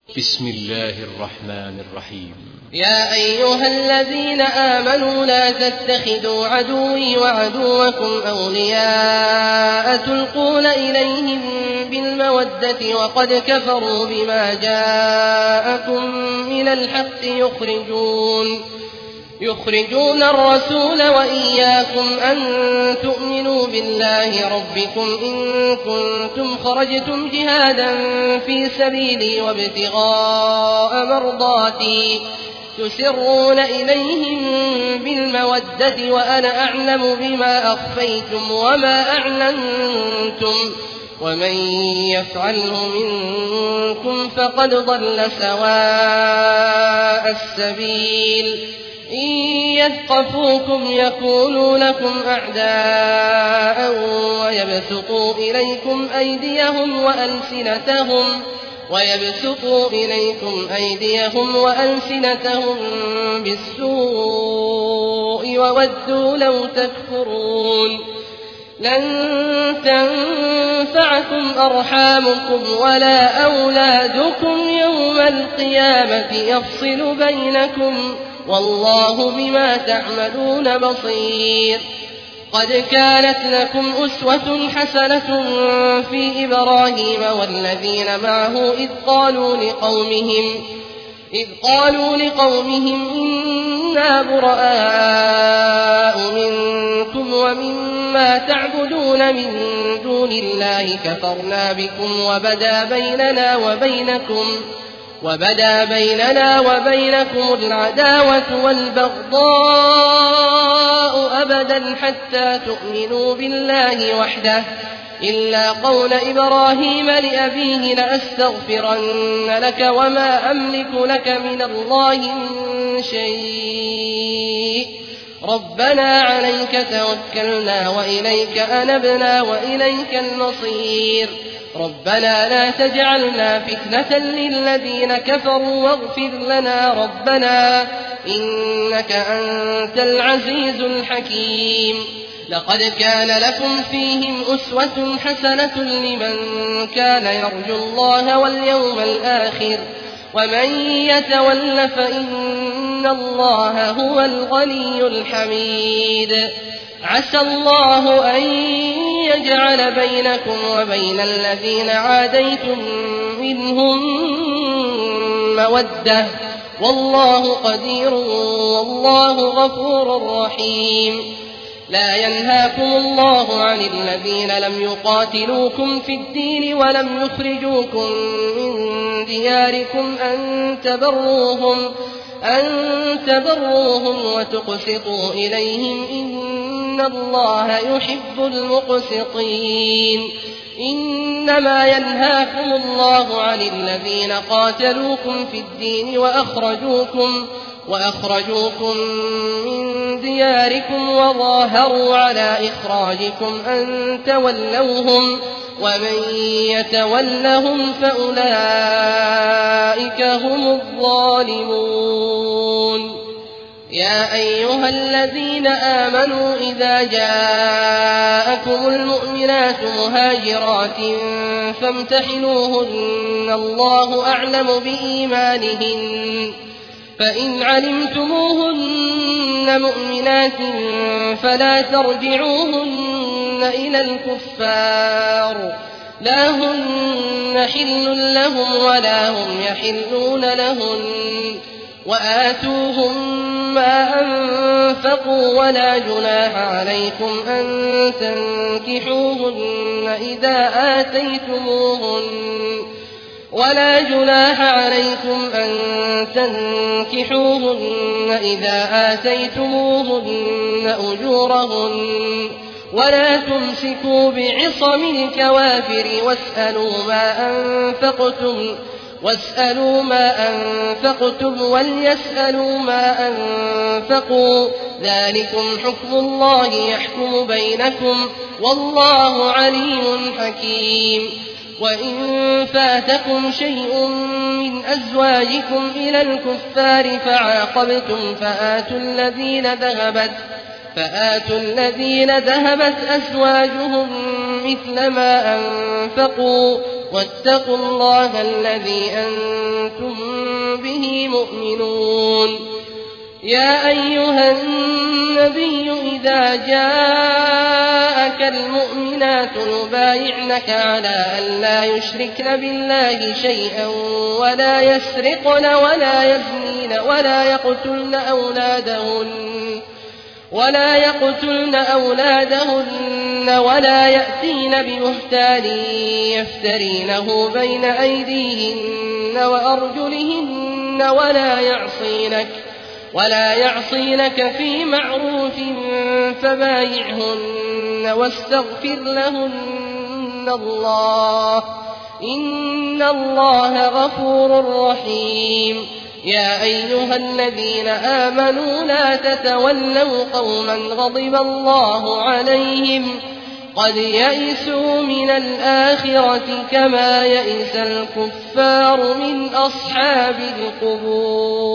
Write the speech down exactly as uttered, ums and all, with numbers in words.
بسم الله الرحمن الرحيم. يا أيها الذين آمنوا لا تتخذوا عدوي وعدوكم أولياء تلقون إليهم بالمودة وقد كفروا بما جاءكم من الحق يخرجون يخرجون الرسول وإياكم أن تؤمنوا بالله ربكم إن كنتم خرجتم جهادا في سبيلي وابتغاء مرضاتي تسرون إليهم بالمودة وأنا أعلم بما أخفيتم وما أعلنتم ومن يفعله منكم فقد ضل سواء السبيل إن يثقفوكم يكونوا لكم أعداء ويبسطوا إليكم أيديهم وألسنتهم ويبسطوا إليكم أيديهم وألسنتهم بالسوء وودوا لو تكفرون لن تنفعكم أرحامكم ولا أولادكم يوم القيامة يفصل بينكم والله بما تعملون بصير. قد كانت لكم أسوة حسنة في إبراهيم والذين معه إذ قالوا لقومهم إذ قالوا لقومهم إنا براء منكم ومما تعبدون من دون الله كفرنا بكم وبدا بيننا وبينكم وبدا بيننا وبينكم العداوة والبغضاء أبدا حتى تؤمنوا بالله وحده إلا قول إبراهيم لأبيه لأستغفرن لك وما أملك لك من الله من شيء ربنا عليك توكلنا وإليك أنبنا وإليك المصير ربنا لا تجعلنا فتنة للذين كفروا واغفر لنا ربنا إنك أنت العزيز الحكيم. لقد كان لكم فيهم أسوة حسنة لمن كان يرجو الله واليوم الآخر ومن يتول فإن الله هو الغني الحميد. عسى الله أن يجعل بينكم وبين الذين عاديتم منهم مودة والله قدير والله غفور رحيم. لا ينهاكم الله عن الذين لم يقاتلوكم في الدين ولم يخرجوكم من دياركم أن تبروهم أن تبروهم وتقسطوا إليهم إن الله يحب المقسطين. إنما ينهاكم الله عن الذين قاتلوكم في الدين وأخرجوكم وأخرجوكم من دياركم وظاهروا على إخراجكم أن تولوهم ومن يتولهم فأولئك هم الظالمون. يا أيها الذين آمنوا إذا جاءكم المؤمنات مهاجرات فامتحنوهن الله أعلم بإيمانهن فإن علمتموهن مؤمنات فلا ترجعوهن إلى الكفار لا هن حل لهم ولا هم يحلون لهن وآتوهم ما أنفقوا ولا جناح عليكم أن تنكحوهن إذا آتيتموهن ولا جناح عليكم أن تنكحوهن إذا آتيتموهن أجورهن ولا تمسكوا بعصم الكوافر واسألوا ما أنفقتم واسألوا ما أنفقتم وليسألوا ما أنفقوا ذلكم حكم الله يحكم بينكم والله عليم حكيم. وإن فاتكم شيء من أزواجكم إلى الكفار فعاقبتم فآتوا الذين ذهبت فآتوا الذين ذهبت أزواجهم مثل ما أنفقوا واتقوا الله الذي أنتم به مؤمنون. يا أيها النبي إذا جاءك المؤمنات يبايعنك على أن لا يشركن بالله شيئا ولا يسرقن ولا يزنين ولا يقتلن أولادهن ولا يقتلن أولادهن ولا يأتين ببهتان يفترينه بين أيديهن وأرجلهن ولا يعصينك ولا يعصينك في معروف فبايعهن واستغفر لهن الله إن الله غفور رحيم. يا أيها الذين آمنوا لا تتولوا قوما غضب الله عليهم قد يئسوا من الآخرة كما يئس الكفار من أصحاب القبور.